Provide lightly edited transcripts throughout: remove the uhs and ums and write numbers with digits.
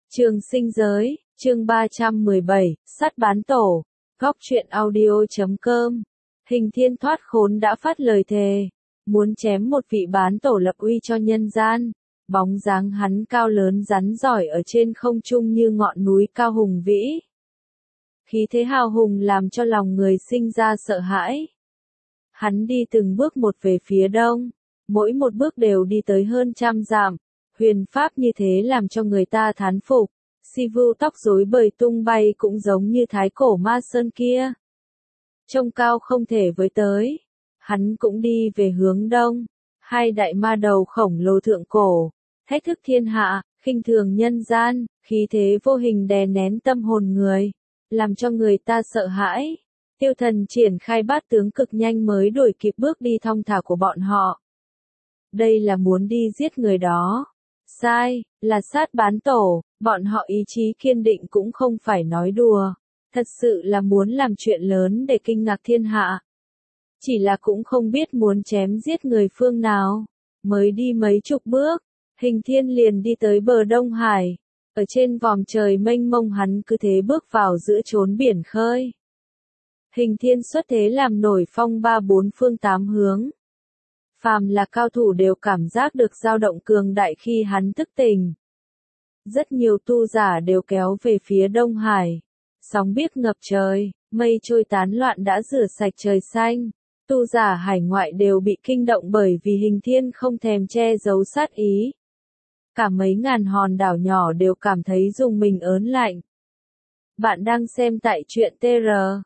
Trường sinh giới, chương 317, sát bán tổ, góc truyện audio.com. Hình thiên thoát khốn đã phát lời thề, muốn chém một vị bán tổ lập uy cho nhân gian. Bóng dáng hắn cao lớn rắn giỏi ở trên không trung như ngọn núi cao hùng vĩ. Khí thế hào hùng làm cho lòng người sinh ra sợ hãi. Hắn đi từng bước một về phía đông, mỗi một bước đều đi tới hơn 100 dặm. Huyền pháp như thế làm cho người ta thán phục. Sivu tóc rối bời tung bay cũng giống như thái cổ ma sơn kia. Trông cao không thể với tới. Hắn cũng đi về hướng đông. Hai đại ma đầu khổng lồ thượng cổ, thách thức thiên hạ, khinh thường nhân gian, khí thế vô hình đè nén tâm hồn người, làm cho người ta sợ hãi. Tiêu Thần triển khai bát tướng cực nhanh mới đuổi kịp bước đi thong thả của bọn họ. Đây là muốn đi giết người đó. Sai, là sát bán tổ, bọn họ ý chí kiên định cũng không phải nói đùa. Thật sự là muốn làm chuyện lớn để kinh ngạc thiên hạ. Chỉ là cũng không biết muốn chém giết người phương nào. Mới đi mấy chục bước, Hình Thiên liền đi tới bờ Đông Hải. Ở trên vòm trời mênh mông hắn cứ thế bước vào giữa chốn biển khơi. Hình Thiên xuất thế làm nổi phong ba bốn phương tám hướng. Phàm là cao thủ đều cảm giác được dao động cường đại khi hắn thức tỉnh. Rất nhiều tu giả đều kéo về phía Đông Hải. Sóng biếc ngập trời, mây trôi tán loạn đã rửa sạch trời xanh. Tu giả hải ngoại đều bị kinh động bởi vì Hình Thiên không thèm che giấu sát ý. Cả mấy ngàn hòn đảo nhỏ đều cảm thấy rùng mình ớn lạnh. Bạn đang xem tại truyện TR.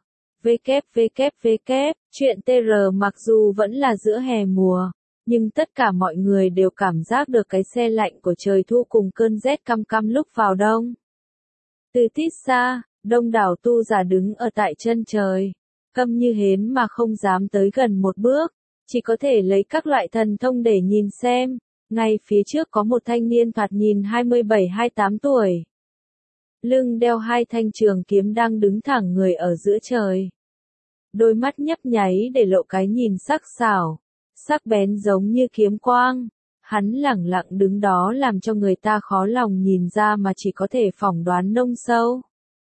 Chuyện TR mặc dù vẫn là giữa hè mùa, nhưng tất cả mọi người đều cảm giác được cái se lạnh của trời thu cùng cơn rét căm căm lúc vào đông. Từ tít xa, đông đảo tu giả đứng ở tại chân trời, câm như hến mà không dám tới gần một bước, chỉ có thể lấy các loại thần thông để nhìn xem. Ngay phía trước có một thanh niên thoạt nhìn 27-28 tuổi. Lưng đeo hai thanh trường kiếm đang đứng thẳng người ở giữa trời. Đôi mắt nhấp nháy để lộ cái nhìn sắc sảo, sắc bén giống như kiếm quang. Hắn lẳng lặng đứng đó làm cho người ta khó lòng nhìn ra mà chỉ có thể phỏng đoán nông sâu.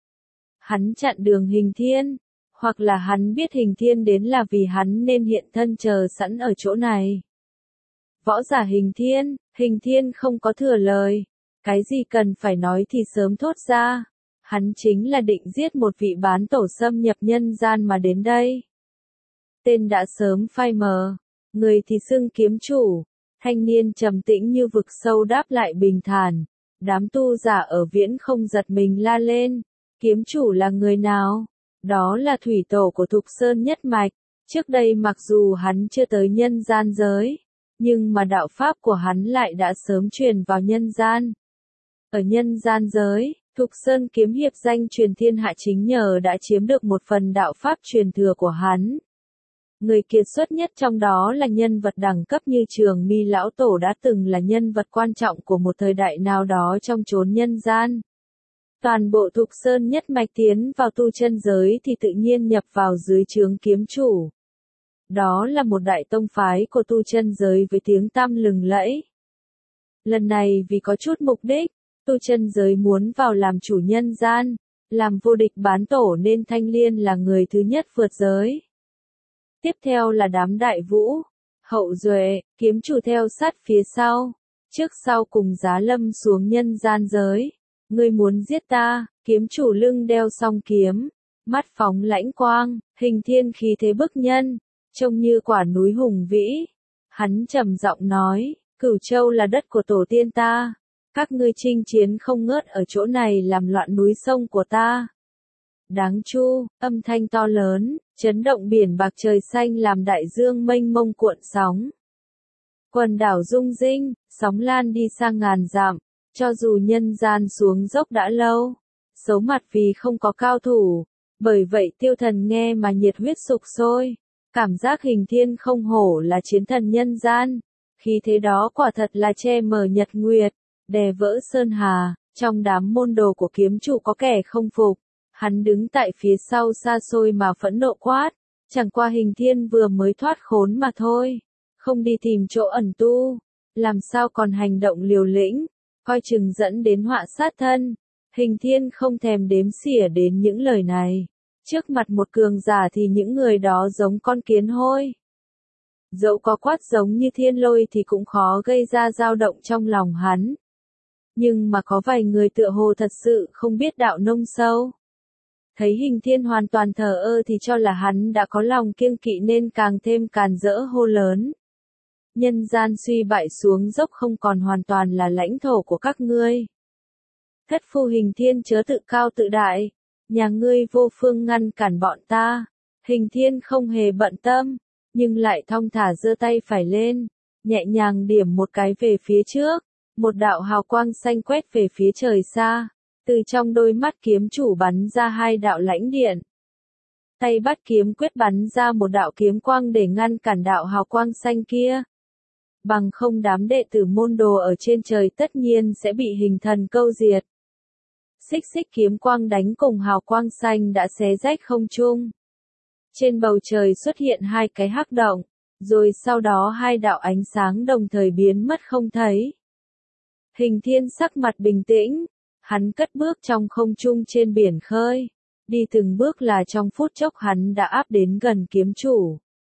Hắn chặn đường Hình Thiên, hoặc là hắn biết Hình Thiên đến là vì hắn nên hiện thân chờ sẵn ở chỗ này. Võ giả Hình Thiên không có thừa lời. Cái gì cần phải nói thì sớm thốt ra. Hắn chính là định giết một vị bán tổ xâm nhập nhân gian mà đến đây. Tên đã sớm phai mờ, người thì xưng kiếm chủ. Thanh niên trầm tĩnh như vực sâu đáp lại bình thản. Đám tu giả ở viễn không giật mình la lên. Kiếm chủ là người nào? Đó là thủy tổ của Thục Sơn nhất mạch. Trước đây mặc dù hắn chưa tới nhân gian giới, nhưng mà đạo pháp của hắn lại đã sớm truyền vào nhân gian. Ở nhân gian giới, Thục Sơn kiếm hiệp danh truyền thiên hạ chính nhờ đã chiếm được một phần đạo pháp truyền thừa của hắn. Người kiệt xuất nhất trong đó là nhân vật đẳng cấp như Trường Mi lão tổ đã từng là nhân vật quan trọng của một thời đại nào đó trong chốn nhân gian. Toàn bộ Thục Sơn nhất mạch tiến vào tu chân giới thì tự nhiên nhập vào dưới trướng kiếm chủ. Đó là một đại tông phái của tu chân giới với tiếng tăm lừng lẫy. Lần này vì có chút mục đích, tu chân giới muốn vào làm chủ nhân gian, làm vô địch bán tổ nên Thanh Liên là người thứ nhất vượt giới. Tiếp theo là đám Đại Vũ, Hậu Duệ, kiếm chủ theo sát phía sau, trước sau cùng giá lâm xuống nhân gian giới. Ngươi muốn giết ta? Kiếm chủ lưng đeo song kiếm, mắt phóng lãnh quang, Hình Thiên khí thế bức nhân, trông như quả núi hùng vĩ. Hắn trầm giọng nói, Cửu Châu là đất của tổ tiên ta. Các ngươi chinh chiến không ngớt ở chỗ này làm loạn núi sông của ta. Đáng chu, âm thanh to lớn, chấn động biển bạc trời xanh làm đại dương mênh mông cuộn sóng. Quần đảo rung rinh, sóng lan đi sang ngàn dặm, cho dù nhân gian xuống dốc đã lâu. Xấu mặt vì không có cao thủ, bởi vậy Tiêu Thần nghe mà nhiệt huyết sục sôi. Cảm giác Hình Thiên không hổ là chiến thần nhân gian. Khí thế đó quả thật là che mờ nhật nguyệt, đè vỡ sơn hà. Trong đám môn đồ của kiếm chủ có kẻ không phục. Hắn đứng tại phía sau xa xôi mà phẫn nộ quát. Chẳng qua Hình Thiên vừa mới thoát khốn mà thôi. Không đi tìm chỗ ẩn tu. Làm sao còn hành động liều lĩnh. Coi chừng dẫn đến họa sát thân. Hình Thiên không thèm đếm xỉa đến những lời này. Trước mặt một cường giả thì những người đó giống con kiến hôi. Dẫu có quát giống như thiên lôi thì cũng khó gây ra dao động trong lòng hắn. Nhưng mà có vài người tựa hồ thật sự không biết đạo nông sâu. Thấy Hình Thiên hoàn toàn thờ ơ thì cho là hắn đã có lòng kiêng kỵ nên càng thêm càn rỡ hô lớn. Nhân gian suy bại xuống dốc không còn hoàn toàn là lãnh thổ của các ngươi. Thất phu Hình Thiên chớ tự cao tự đại, nhà ngươi vô phương ngăn cản bọn ta. Hình Thiên không hề bận tâm, nhưng lại thong thả giơ tay phải lên, nhẹ nhàng điểm một cái về phía trước, một đạo hào quang xanh quét về phía trời xa, từ trong đôi mắt kiếm chủ bắn ra hai đạo lãnh điện. Tay bắt kiếm quyết bắn ra một đạo kiếm quang để ngăn cản đạo hào quang xanh kia. Bằng không đám đệ tử môn đồ ở trên trời tất nhiên sẽ bị hình thần câu diệt. Xích xích kiếm quang đánh cùng hào quang xanh đã xé rách không trung. Trên bầu trời xuất hiện hai cái hắc động, rồi sau đó hai đạo ánh sáng đồng thời biến mất không thấy. Hình Thiên sắc mặt bình tĩnh, hắn cất bước trong không trung trên biển khơi, đi từng bước là trong phút chốc hắn đã áp đến gần kiếm chủ.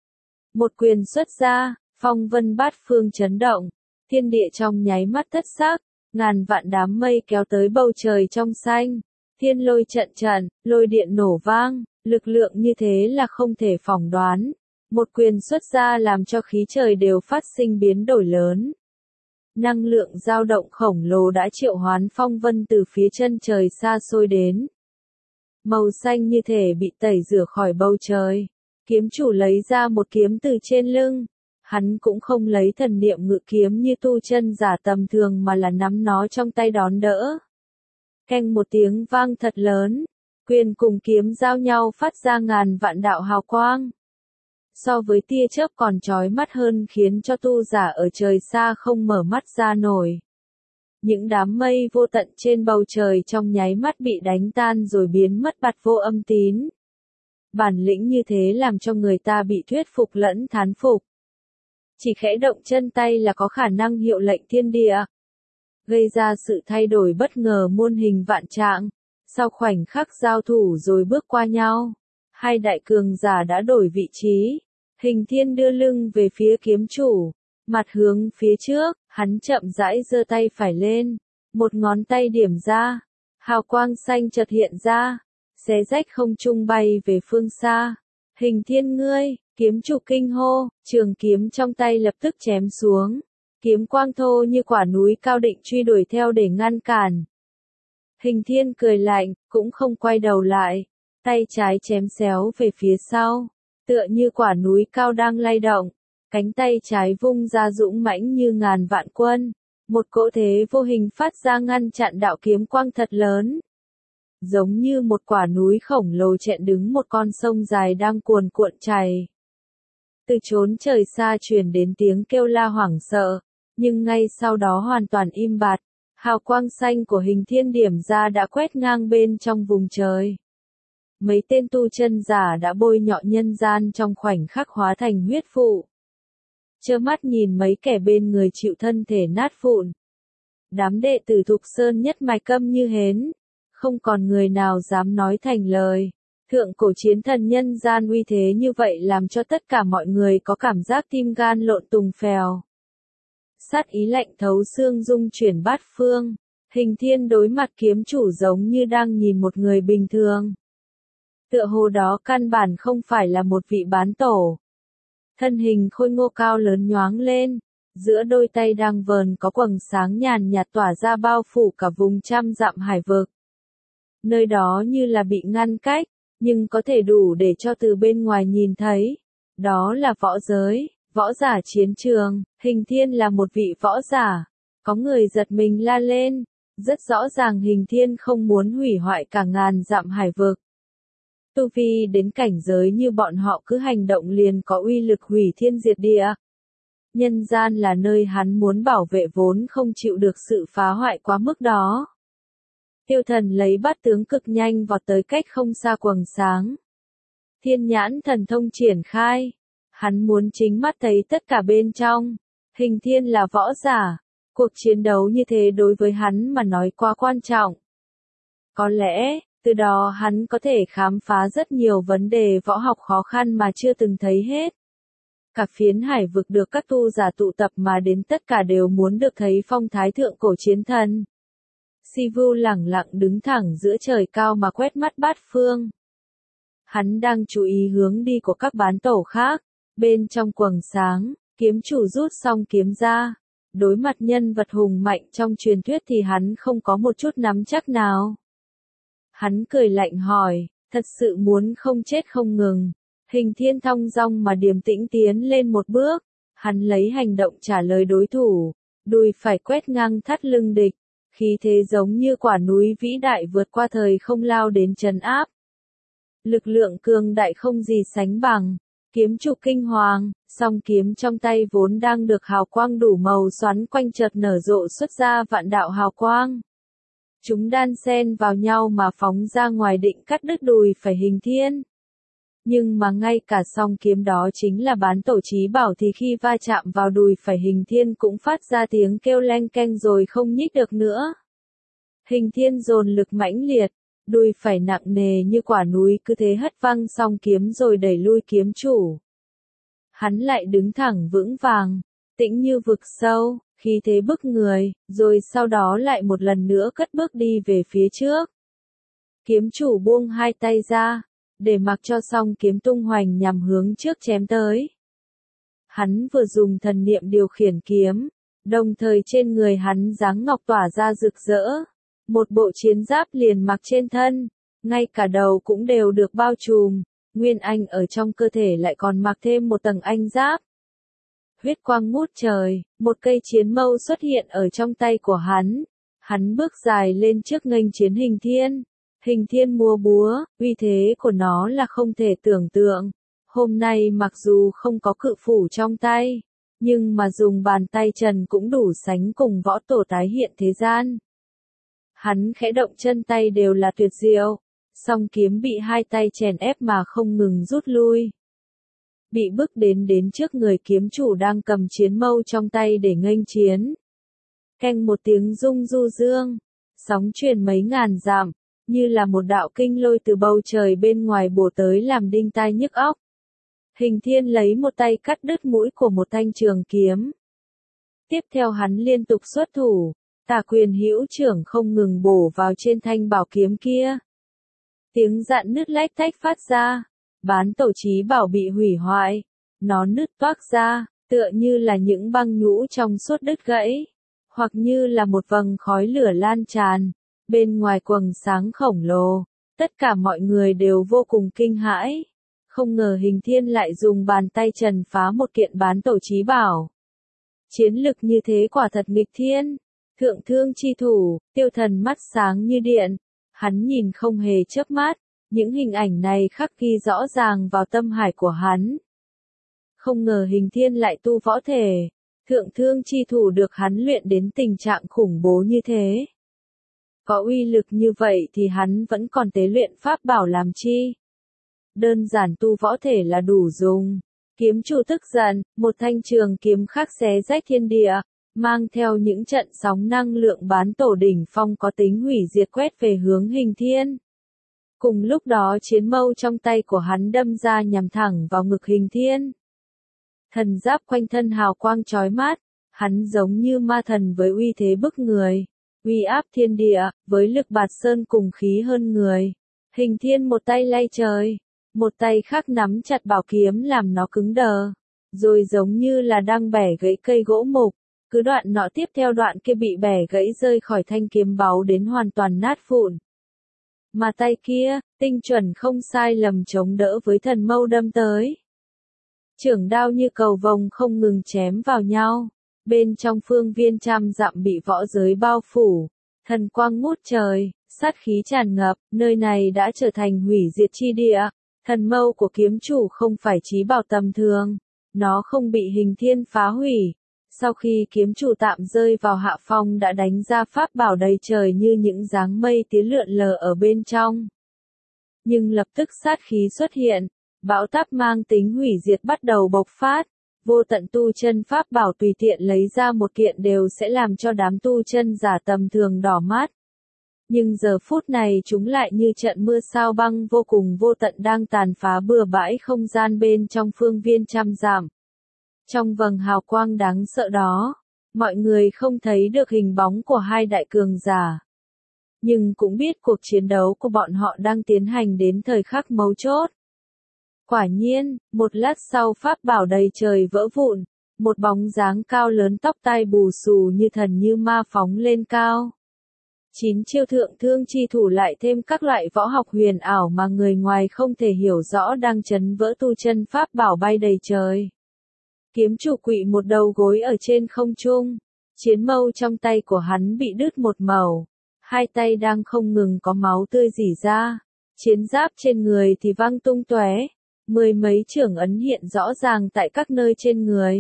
Một quyền xuất ra, phong vân bát phương chấn động, thiên địa trong nháy mắt thất sắc, ngàn vạn đám mây kéo tới bầu trời trong xanh, thiên lôi trận trận, lôi điện nổ vang, lực lượng như thế là không thể phỏng đoán. Một quyền xuất ra làm cho khí trời đều phát sinh biến đổi lớn. Năng lượng dao động khổng lồ đã triệu hoán phong vân từ phía chân trời xa xôi đến. Màu xanh như thể bị tẩy rửa khỏi bầu trời. Kiếm chủ lấy ra một kiếm từ trên lưng. Hắn cũng không lấy thần niệm ngự kiếm như tu chân giả tầm thường mà là nắm nó trong tay đón đỡ. Keng một tiếng vang thật lớn. Quyền cùng kiếm giao nhau phát ra ngàn vạn đạo hào quang. So với tia chớp còn chói mắt hơn khiến cho tu giả ở trời xa không mở mắt ra nổi. Những đám mây vô tận trên bầu trời trong nháy mắt bị đánh tan rồi biến mất bặt vô âm tín. Bản lĩnh như thế làm cho người ta bị thuyết phục lẫn thán phục. Chỉ khẽ động chân tay là có khả năng hiệu lệnh thiên địa. Gây ra sự thay đổi bất ngờ muôn hình vạn trạng. Sau khoảnh khắc giao thủ rồi bước qua nhau, hai đại cường giả đã đổi vị trí. Hình Thiên đưa lưng về phía kiếm chủ, mặt hướng phía trước, hắn chậm rãi giơ tay phải lên, một ngón tay điểm ra, hào quang xanh chợt hiện ra, xé rách không trung bay về phương xa. Hình Thiên ngươi, kiếm chủ kinh hô, trường kiếm trong tay lập tức chém xuống, kiếm quang thô như quả núi cao định truy đuổi theo để ngăn cản. Hình Thiên cười lạnh, cũng không quay đầu lại, tay trái chém xéo về phía sau, tựa như quả núi cao đang lay động, cánh tay trái vung ra dũng mãnh như ngàn vạn quân, một cỗ thế vô hình phát ra ngăn chặn đạo kiếm quang thật lớn. Giống như một quả núi khổng lồ chẹn đứng một con sông dài đang cuồn cuộn chảy. Từ chốn trời xa truyền đến tiếng kêu la hoảng sợ, nhưng ngay sau đó hoàn toàn im bặt. Hào quang xanh của Hình Thiên điểm ra đã quét ngang bên trong vùng trời. Mấy tên tu chân giả đã bôi nhọ nhân gian trong khoảnh khắc hóa thành huyết vụ. Trơ mắt nhìn mấy kẻ bên người chịu thân thể nát vụn. Đám đệ tử Thục Sơn nhất mạch câm như hến. Không còn người nào dám nói thành lời. Thượng cổ chiến thần nhân gian uy thế như vậy làm cho tất cả mọi người có cảm giác tim gan lộn tùng phèo. Sát ý lạnh thấu xương dung chuyển bát phương, Hình Thiên đối mặt kiếm chủ giống như đang nhìn một người bình thường. Tựa hồ đó căn bản không phải là một vị bán tổ. Thân hình khôi ngô cao lớn nhoáng lên, giữa đôi tay đang vờn có quầng sáng nhàn nhạt tỏa ra bao phủ cả vùng trăm dặm hải vực. Nơi đó như là bị ngăn cách, nhưng có thể đủ để cho từ bên ngoài nhìn thấy. Đó là võ giới. Võ giả chiến trường, Hình Thiên là một vị võ giả. Có người giật mình la lên, rất rõ ràng Hình Thiên không muốn hủy hoại cả ngàn dặm hải vực. Tu vi đến cảnh giới như bọn họ cứ hành động liền có uy lực hủy thiên diệt địa. Nhân gian là nơi hắn muốn bảo vệ vốn không chịu được sự phá hoại quá mức đó. Tiêu Thần lấy bát tướng cực nhanh vọt tới cách không xa quầng sáng. Thiên nhãn thần thông triển khai. Hắn muốn chính mắt thấy tất cả bên trong. Hình Thiên là võ giả. Cuộc chiến đấu như thế đối với hắn mà nói quá quan trọng. Có lẽ, từ đó hắn có thể khám phá rất nhiều vấn đề võ học khó khăn mà chưa từng thấy hết. Cả phiến hải vực được các tu giả tụ tập mà đến tất cả đều muốn được thấy phong thái thượng cổ chiến thần. Sivu lẳng lặng đứng thẳng giữa trời cao mà quét mắt bát phương. Hắn đang chú ý hướng đi của các bán tổ khác. Bên trong quầng sáng, kiếm chủ rút xong kiếm ra. Đối mặt nhân vật hùng mạnh trong truyền thuyết thì hắn không có một chút nắm chắc nào. Hắn cười lạnh hỏi, thật sự muốn không chết không ngừng. Hình Thiên thong dong mà điềm tĩnh tiến lên một bước. Hắn lấy hành động trả lời đối thủ. Đùi phải quét ngang thắt lưng địch. Khí thế giống như quả núi vĩ đại vượt qua thời không lao đến trấn áp. Lực lượng cường đại không gì sánh bằng. Kiếm chủ kinh hoàng, song kiếm trong tay vốn đang được hào quang đủ màu xoắn quanh chợt nở rộ xuất ra vạn đạo hào quang. Chúng đan xen vào nhau mà phóng ra ngoài định cắt đứt đùi phải Hình Thiên. Nhưng mà ngay cả song kiếm đó chính là bán tổ chí bảo thì khi va chạm vào đùi phải Hình Thiên cũng phát ra tiếng kêu leng keng rồi không nhích được nữa. Hình Thiên dồn lực mãnh liệt, đùi phải nặng nề như quả núi cứ thế hất văng song kiếm rồi đẩy lui kiếm chủ. Hắn lại đứng thẳng vững vàng, tĩnh như vực sâu, khí thế bức người, rồi sau đó lại một lần nữa cất bước đi về phía trước. Kiếm chủ buông hai tay ra, để mặc cho song kiếm tung hoành nhằm hướng trước chém tới. Hắn vừa dùng thần niệm điều khiển kiếm, đồng thời trên người hắn dáng ngọc tỏa ra rực rỡ. Một bộ chiến giáp liền mặc trên thân, ngay cả đầu cũng đều được bao trùm, Nguyên Anh ở trong cơ thể lại còn mặc thêm một tầng anh giáp. Huyết quang ngút trời, một cây chiến mâu xuất hiện ở trong tay của hắn. Hắn bước dài lên trước nghênh chiến Hình Thiên. Hình Thiên múa búa, uy thế của nó là không thể tưởng tượng. Hôm nay mặc dù không có cự phủ trong tay, nhưng mà dùng bàn tay trần cũng đủ sánh cùng võ tổ tái hiện thế gian. Hắn khẽ động chân tay đều là tuyệt diệu, song kiếm bị hai tay chèn ép mà không ngừng rút lui. Bị bước đến trước người kiếm chủ đang cầm chiến mâu trong tay để nghênh chiến. Keng một tiếng rung du dương, sóng truyền mấy ngàn dặm, như là một đạo kinh lôi từ bầu trời bên ngoài bổ tới làm đinh tai nhức óc. Hình Thiên lấy một tay cắt đứt mũi của một thanh trường kiếm. Tiếp theo hắn liên tục xuất thủ. Tà quyền hữu trưởng không ngừng bổ vào trên thanh bảo kiếm kia. Tiếng rạn nứt lách tách phát ra, bán tổ chí bảo bị hủy hoại, nó nứt toác ra, tựa như là những băng nhũ trong suốt đứt gãy, hoặc như là một vầng khói lửa lan tràn, bên ngoài quầng sáng khổng lồ, tất cả mọi người đều vô cùng kinh hãi. Không ngờ Hình Thiên lại dùng bàn tay trần phá một kiện bán tổ chí bảo. Chiến lực như thế quả thật nghịch thiên. Thượng thương chi thủ, Tiêu Thần mắt sáng như điện, hắn nhìn không hề chớp mắt, những hình ảnh này khắc ghi rõ ràng vào tâm hải của hắn. Không ngờ Hình Thiên lại tu võ thể, thượng thương chi thủ được hắn luyện đến tình trạng khủng bố như thế. Có uy lực như vậy thì hắn vẫn còn tế luyện pháp bảo làm chi? Đơn giản tu võ thể là đủ dùng. Kiếm chủ tức giận, một thanh trường kiếm khắc xé rách thiên địa, mang theo những trận sóng năng lượng bán tổ đỉnh phong có tính hủy diệt quét về hướng Hình Thiên. Cùng lúc đó chiến mâu trong tay của hắn đâm ra nhằm thẳng vào ngực Hình Thiên. Thần giáp quanh thân hào quang chói mắt, hắn giống như ma thần với uy thế bức người, uy áp thiên địa, với lực bạt sơn cùng khí hơn người. Hình Thiên một tay lay trời, một tay khác nắm chặt bảo kiếm làm nó cứng đờ, rồi giống như là đang bẻ gãy cây gỗ mục. Cứ đoạn nọ tiếp theo đoạn kia bị bẻ gãy rơi khỏi thanh kiếm báu đến hoàn toàn nát vụn. Mà tay kia, tinh chuẩn không sai lầm chống đỡ với thần mâu đâm tới. Chưởng đao như cầu vồng không ngừng chém vào nhau. Bên trong phương viên trăm dặm bị võ giới bao phủ. Thần quang ngút trời, sát khí tràn ngập, nơi này đã trở thành hủy diệt chi địa. Thần mâu của kiếm chủ không phải chí bảo tầm thường. Nó không bị Hình Thiên phá hủy. Sau khi kiếm chủ tạm rơi vào hạ phong đã đánh ra pháp bảo đầy trời như những dáng mây tía lượn lờ ở bên trong. Nhưng lập tức sát khí xuất hiện, bão táp mang tính hủy diệt bắt đầu bộc phát, vô tận tu chân pháp bảo tùy tiện lấy ra một kiện đều sẽ làm cho đám tu chân giả tầm thường đỏ mắt. Nhưng giờ phút này chúng lại như trận mưa sao băng vô cùng vô tận đang tàn phá bừa bãi không gian bên trong phương viên trăm dặm. Trong vầng hào quang đáng sợ đó, mọi người không thấy được hình bóng của hai đại cường giả. Nhưng cũng biết cuộc chiến đấu của bọn họ đang tiến hành đến thời khắc mấu chốt. Quả nhiên, một lát sau pháp bảo đầy trời vỡ vụn, một bóng dáng cao lớn tóc tai bù xù như thần như ma phóng lên cao. 9 chiêu thượng thương chi thủ lại thêm các loại võ học huyền ảo mà người ngoài không thể hiểu rõ đang chấn vỡ tu chân pháp bảo bay đầy trời. Kiếm chủ quỵ một đầu gối ở trên không trung, chiến mâu trong tay của hắn bị đứt một màu, hai tay đang không ngừng có máu tươi rỉ ra, chiến giáp trên người thì văng tung tóe, mười mấy chưởng ấn hiện rõ ràng tại các nơi trên người.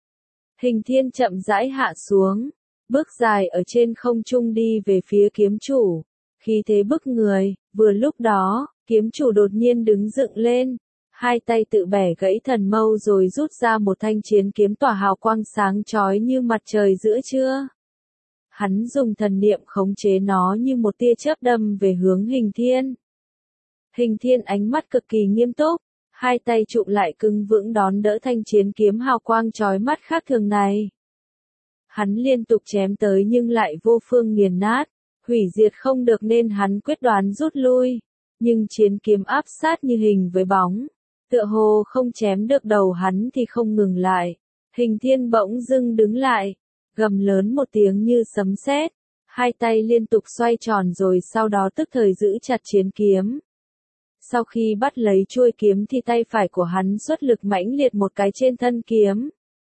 Hình thiên chậm rãi hạ xuống, bước dài ở trên không trung đi về phía kiếm chủ, khí thế bức người, vừa lúc đó, kiếm chủ đột nhiên đứng dựng lên, hai tay tự bẻ gãy thần mâu rồi rút ra một thanh chiến kiếm tỏa hào quang sáng chói như mặt trời giữa trưa. Hắn dùng thần niệm khống chế nó như một tia chớp đâm về hướng hình thiên. Hình thiên ánh mắt cực kỳ nghiêm túc, hai tay chụm lại cứng vững đón đỡ thanh chiến kiếm hào quang chói mắt khác thường này. Hắn liên tục chém tới nhưng lại vô phương nghiền nát, hủy diệt không được nên hắn quyết đoán rút lui, nhưng chiến kiếm áp sát như hình với bóng, tựa hồ không chém được đầu hắn thì không ngừng lại. Hình thiên bỗng dưng đứng lại, gầm lớn một tiếng như sấm sét, hai tay liên tục xoay tròn rồi sau đó tức thời giữ chặt chiến kiếm. Sau khi bắt lấy chuôi kiếm thì tay phải của hắn xuất lực mãnh liệt một cái trên thân kiếm.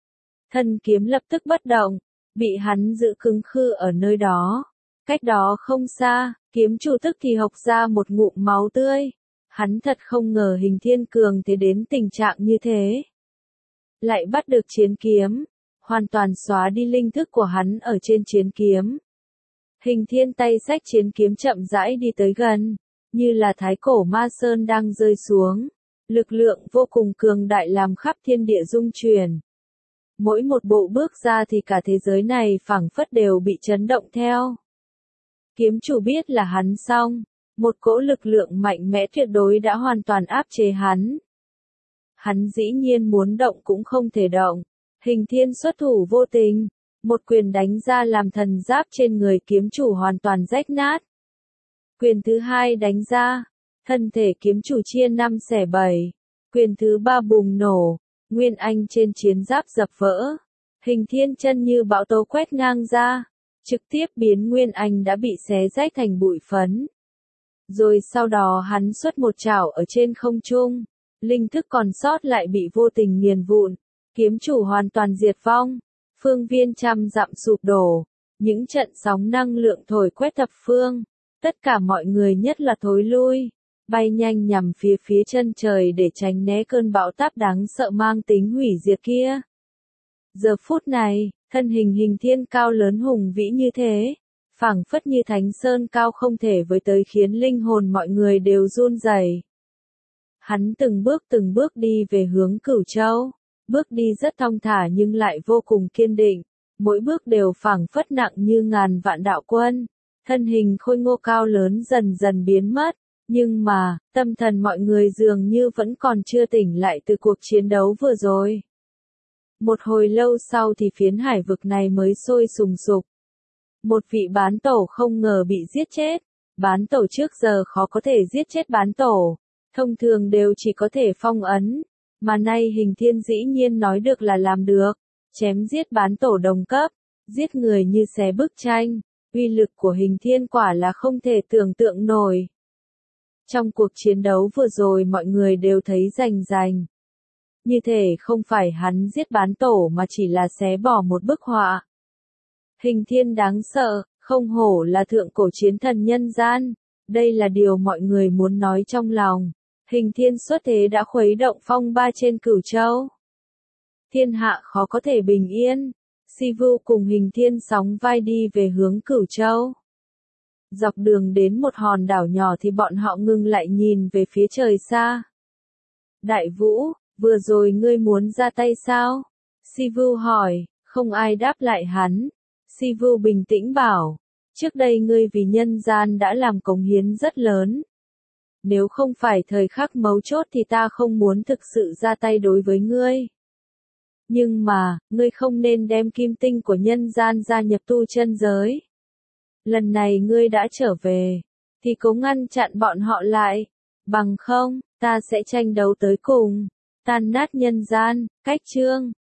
Thân kiếm lập tức bất động, bị hắn giữ cứng khư ở nơi đó. Cách đó không xa, kiếm chủ tức thì hộc ra một ngụm máu tươi. Hắn thật không ngờ hình thiên cường thế đến tình trạng như thế. Lại bắt được chiến kiếm, hoàn toàn xóa đi linh thức của hắn ở trên chiến kiếm. Hình thiên tay xách chiến kiếm chậm rãi đi tới gần, như là thái cổ ma sơn đang rơi xuống. Lực lượng vô cùng cường đại làm khắp thiên địa rung chuyển. Mỗi một bộ bước ra thì cả thế giới này phảng phất đều bị chấn động theo. Kiếm chủ biết là hắn xong, một cỗ lực lượng mạnh mẽ tuyệt đối đã hoàn toàn áp chế hắn. Hắn dĩ nhiên muốn động cũng không thể động, hình thiên xuất thủ vô tình, một quyền đánh ra làm thần giáp trên người kiếm chủ hoàn toàn rách nát. Quyền thứ hai đánh ra, thân thể kiếm chủ chia 5 xẻ 7, quyền thứ ba bùng nổ. Nguyên anh trên chiến giáp dập vỡ, hình thiên chân như bão tố quét ngang ra, trực tiếp biến Nguyên anh đã bị xé rách thành bụi phấn. Rồi sau đó hắn xuất một chảo ở trên không trung, linh thức còn sót lại bị vô tình nghiền vụn, kiếm chủ hoàn toàn diệt vong, phương viên trăm dặm sụp đổ, những trận sóng năng lượng thổi quét thập phương, tất cả mọi người nhất là thối lui. Bay nhanh nhằm phía chân trời để tránh né cơn bão táp đáng sợ mang tính hủy diệt kia. Giờ phút này, thân hình hình thiên cao lớn hùng vĩ như thế, phảng phất như thánh sơn cao không thể với tới khiến linh hồn mọi người đều run rẩy. Hắn từng bước đi về hướng Cửu Châu, bước đi rất thong thả nhưng lại vô cùng kiên định, mỗi bước đều phảng phất nặng như ngàn vạn đạo quân, thân hình khôi ngô cao lớn dần dần biến mất. Nhưng mà, tâm thần mọi người dường như vẫn còn chưa tỉnh lại từ cuộc chiến đấu vừa rồi. Một hồi lâu sau thì phiến hải vực này mới sôi sùng sục. Một vị bán tổ không ngờ bị giết chết. Bán tổ trước giờ khó có thể giết chết bán tổ. Thông thường đều chỉ có thể phong ấn. Mà nay hình thiên dĩ nhiên nói được là làm được. Chém giết bán tổ đồng cấp. Giết người như xé bức tranh. Uy lực của hình thiên quả là không thể tưởng tượng nổi. Trong cuộc chiến đấu vừa rồi mọi người đều thấy rành rành. Như thể không phải hắn giết bán tổ mà chỉ là xé bỏ một bức họa. Hình thiên đáng sợ, không hổ là thượng cổ chiến thần nhân gian. Đây là điều mọi người muốn nói trong lòng. Hình thiên xuất thế đã khuấy động phong ba trên Cửu Châu. Thiên hạ khó có thể bình yên. Sivu cùng hình thiên sóng vai đi về hướng Cửu Châu. Dọc đường đến một hòn đảo nhỏ thì bọn họ ngừng lại nhìn về phía trời xa. Đại Vũ, vừa rồi ngươi muốn ra tay sao? Sivu hỏi, không ai đáp lại hắn. Sivu bình tĩnh bảo, Trước đây ngươi vì nhân gian đã làm cống hiến rất lớn. Nếu không phải thời khắc mấu chốt thì ta không muốn thực sự ra tay đối với ngươi. Nhưng mà, ngươi không nên đem kim tinh của nhân gian gia nhập tu chân giới. Lần này ngươi đã trở về, thì cố ngăn chặn bọn họ lại. Bằng không, ta sẽ tranh đấu tới cùng. Tan nát nhân gian, cách chương.